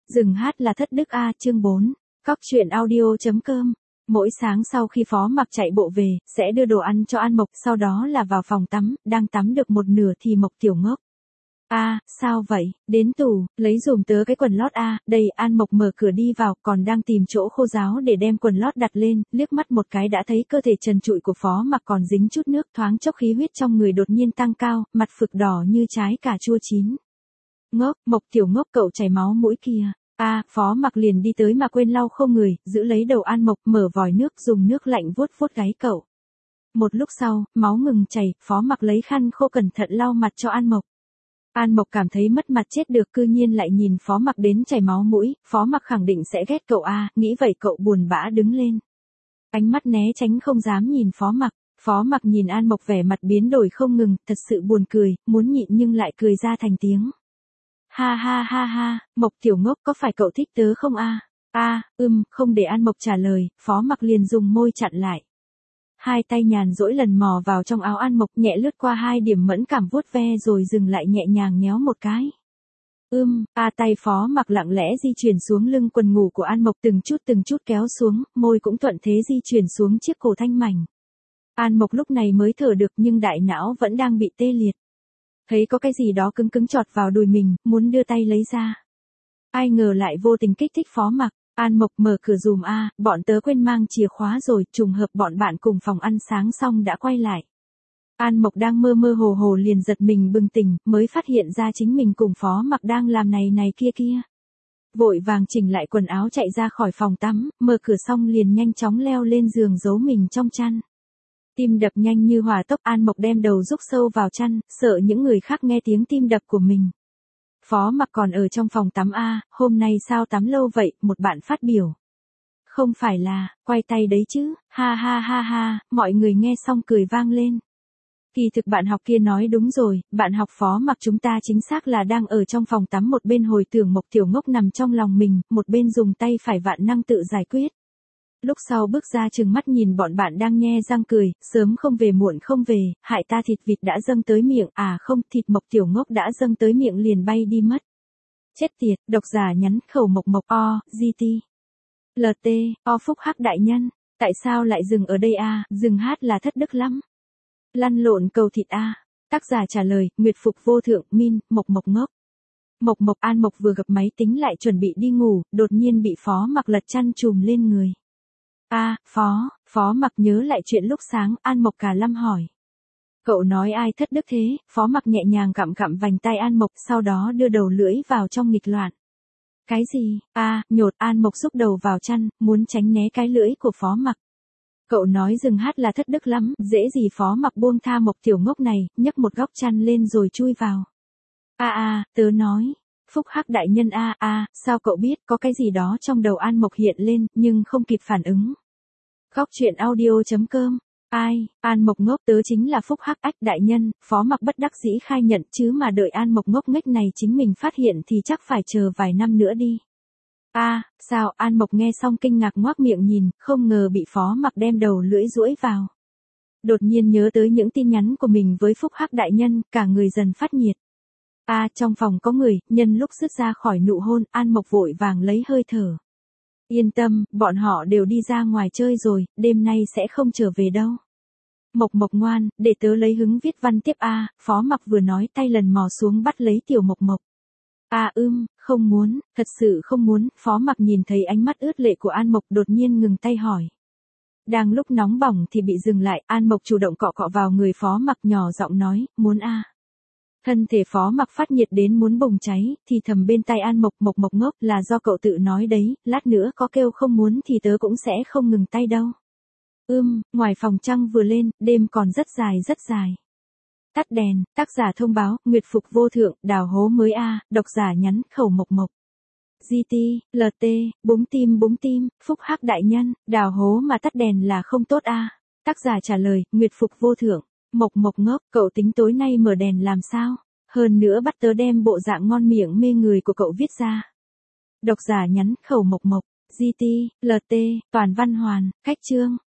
Dừng hát là thất đức a, chương 4. Cóc truyện audio.com. Mỗi sáng sau khi Phó Mặc chạy bộ về, sẽ đưa đồ ăn cho An Mộc, sau đó là vào phòng tắm, đang tắm được một nửa thì Mộc Tiểu Ngốc. Sao vậy, đến tủ, lấy dùm tớ cái quần lót đây. An Mộc mở cửa đi vào, còn đang tìm chỗ khô ráo để đem quần lót đặt lên, liếc mắt một cái đã thấy cơ thể trần trụi của Phó Mặc còn dính chút nước, thoáng chốc khí huyết trong người đột nhiên tăng cao, mặt phực đỏ như trái cà chua chín. Ngốc, Mộc Tiểu Ngốc cậu chảy máu mũi kìa. Phó Mặc liền đi tới mà quên lau khô người, giữ lấy đầu An Mộc, mở vòi nước dùng nước lạnh vuốt vuốt gáy cậu. Một lúc sau, máu ngừng chảy, Phó Mặc lấy khăn khô cẩn thận lau mặt cho An Mộc. An Mộc cảm thấy mất mặt chết được, cư nhiên lại nhìn Phó Mặc đến chảy máu mũi, Phó Mặc khẳng định sẽ ghét cậu nghĩ vậy cậu buồn bã đứng lên. Ánh mắt né tránh không dám nhìn Phó Mặc. Phó Mặc nhìn An Mộc vẻ mặt biến đổi không ngừng, thật sự buồn cười, muốn nhịn nhưng lại cười ra thành tiếng. Ha, Mộc Tiểu Ngốc có phải cậu thích tớ không không để An Mộc trả lời, Phó Mặc liền dùng môi chặn lại. Hai tay nhàn rỗi lần mò vào trong áo An Mộc, nhẹ lướt qua hai điểm mẫn cảm vuốt ve rồi dừng lại nhẹ nhàng nhéo một cái. Tay Phó Mặc lặng lẽ di chuyển xuống lưng quần ngủ của An Mộc, từng chút kéo xuống, môi cũng thuận thế di chuyển xuống chiếc cổ thanh mảnh. An Mộc lúc này mới thở được nhưng đại não vẫn đang bị tê liệt. Thấy có cái gì đó cứng chọt vào đùi mình, muốn đưa tay lấy ra. Ai ngờ lại vô tình kích thích Phó Mặc. An Mộc mở cửa dùm bọn tớ quên mang chìa khóa rồi, trùng hợp bọn bạn cùng phòng ăn sáng xong đã quay lại. An Mộc đang mơ hồ liền giật mình bừng tỉnh, mới phát hiện ra chính mình cùng Phó Mặc đang làm này kia. Vội vàng chỉnh lại quần áo chạy ra khỏi phòng tắm, mở cửa xong liền nhanh chóng leo lên giường giấu mình trong chăn. Tim đập nhanh như hỏa tốc, An Mộc đem đầu rúc sâu vào chăn, sợ những người khác nghe tiếng tim đập của mình. Phó Mặc còn ở trong phòng tắm hôm nay sao tắm lâu vậy, một bạn phát biểu. Không phải là, quay tay đấy chứ, ha, mọi người nghe xong cười vang lên. Kỳ thực bạn học kia nói đúng rồi, bạn học Phó Mặc chúng ta chính xác là đang ở trong phòng tắm, một bên hồi tưởng Mộc Tiểu Ngốc nằm trong lòng mình, một bên dùng tay phải vạn năng tự giải quyết. Lúc sau bước ra trừng mắt nhìn bọn bạn đang nhe răng cười, sớm không về muộn không về, hại ta thịt vịt đã dâng tới miệng, không, thịt Mộc Tiểu Ngốc đã dâng tới miệng liền bay đi mất. Chết tiệt, độc giả nhắn khẩu Mộc GT. LT, Phúc Hắc đại nhân, tại sao lại dừng ở đây dừng hát là thất đức lắm. Lăn lộn cầu thịt Tác giả trả lời, Nguyệt Phục vô thượng, Mộc Ngốc. An Mộc vừa gập máy tính lại chuẩn bị đi ngủ, đột nhiên bị Phó Mặc lật chăn trùm lên người. Phó Mặc nhớ lại chuyện lúc sáng, An Mộc cả lâm hỏi. Cậu nói ai thất đức thế? Phó Mặc nhẹ nhàng cặm vành tay An Mộc, sau đó đưa đầu lưỡi vào trong nghịch loạn. Cái gì? Nhột. An Mộc xúc đầu vào chăn, muốn tránh né cái lưỡi của Phó Mặc. Cậu nói dừng hát là thất đức lắm, dễ gì. Phó Mặc buông tha Mộc Tiểu Ngốc này, nhấc một góc chăn lên rồi chui vào. Tớ nói. Phúc Hắc đại nhân sao cậu biết? Có cái gì đó trong đầu An Mộc hiện lên, nhưng không kịp phản ứng. Cóc truyện audio.com. An Mộc ngốc, tớ chính là Phúc Hắc đại nhân. Phó Mặc bất đắc dĩ khai nhận, chứ mà đợi An Mộc ngốc nghếch này chính mình phát hiện thì chắc phải chờ vài năm nữa đi. Sao? An Mộc nghe xong kinh ngạc ngoác miệng nhìn, không ngờ bị Phó Mặc đem đầu lưỡi duỗi vào. Đột nhiên nhớ tới những tin nhắn của mình với Phúc Hắc đại nhân, cả người dần phát nhiệt. Trong phòng có người, nhân lúc dứt ra khỏi nụ hôn, An Mộc vội vàng lấy hơi thở. Yên tâm, bọn họ đều đi ra ngoài chơi rồi, đêm nay sẽ không trở về đâu. Mộc ngoan, để tớ lấy hứng viết văn tiếp Phó Mặc vừa nói tay lần mò xuống bắt lấy tiểu Mộc. Không muốn, thật sự không muốn. Phó Mặc nhìn thấy ánh mắt ướt lệ của An Mộc đột nhiên ngừng tay hỏi. Đang lúc nóng bỏng thì bị dừng lại, An Mộc chủ động cọ vào người Phó Mặc nhỏ giọng nói, muốn Thân thể Phó Mặc phát nhiệt đến muốn bùng cháy, thì thầm bên tai An Mộc, Mộc ngốc, là do cậu tự nói đấy, lát nữa có kêu không muốn thì tớ cũng sẽ không ngừng tay đâu. Ngoài phòng trăng vừa lên, đêm còn rất dài. Tắt đèn, tác giả thông báo, Nguyệt Phục vô thượng, đào hố mới độc giả nhắn khẩu Mộc GT, LT, búng tim, Phúc Hắc đại nhân, đào hố mà tắt đèn là không tốt Tác giả trả lời, Nguyệt Phục vô thượng. Mộc ngốc, cậu tính tối nay mở đèn làm sao? Hơn nữa bắt tớ đem bộ dạng ngon miệng mê người của cậu viết ra. Độc giả nhắn khẩu Mộc GT, LT, toàn văn hoàn, khách chương.